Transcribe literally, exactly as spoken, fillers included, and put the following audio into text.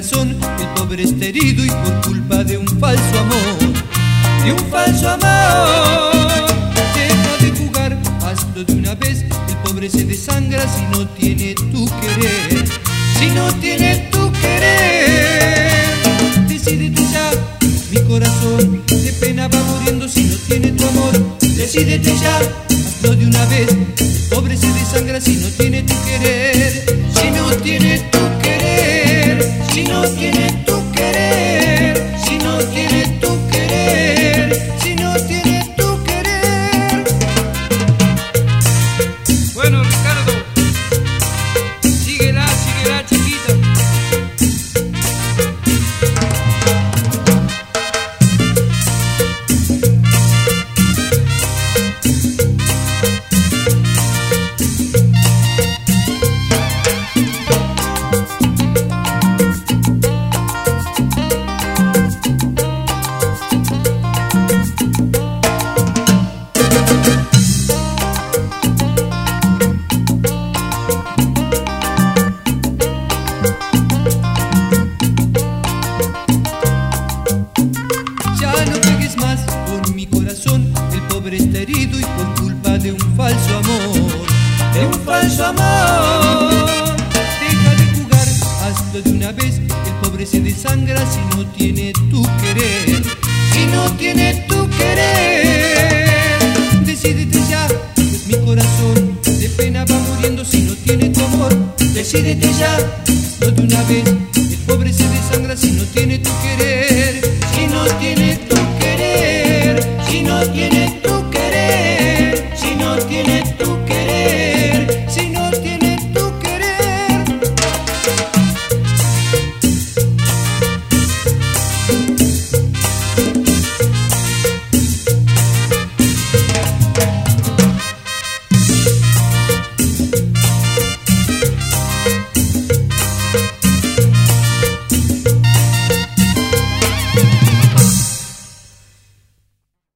corazón, el pobre está herido y por culpa de un falso amor, de un falso amor. Deja de jugar, hazlo de una vez, el pobre se desangra si no tiene tu querer, si no tiene tu querer. Decídete ya, mi corazón de pena va muriendo si no tiene tu amor. Decídete ya, hazlo de una vez, el pobre se desangra si no tiene tu querer, si no tiene tu querer, si no tiene tu querer, si no tiene tu querer, si no tiene tu querer. Bueno, Ricardo, síguela, síguela, chiquita. Está herido y por culpa de un falso amor, de un falso amor. Deja de jugar, hazlo de una vez, el pobre se desangra si no tiene tu querer, si no tiene tu querer. Decídete ya, pues mi corazón de pena va muriendo si no tiene tu amor. Decídete ya, hazlo de una vez, el pobre se desangra si no tiene tu querer.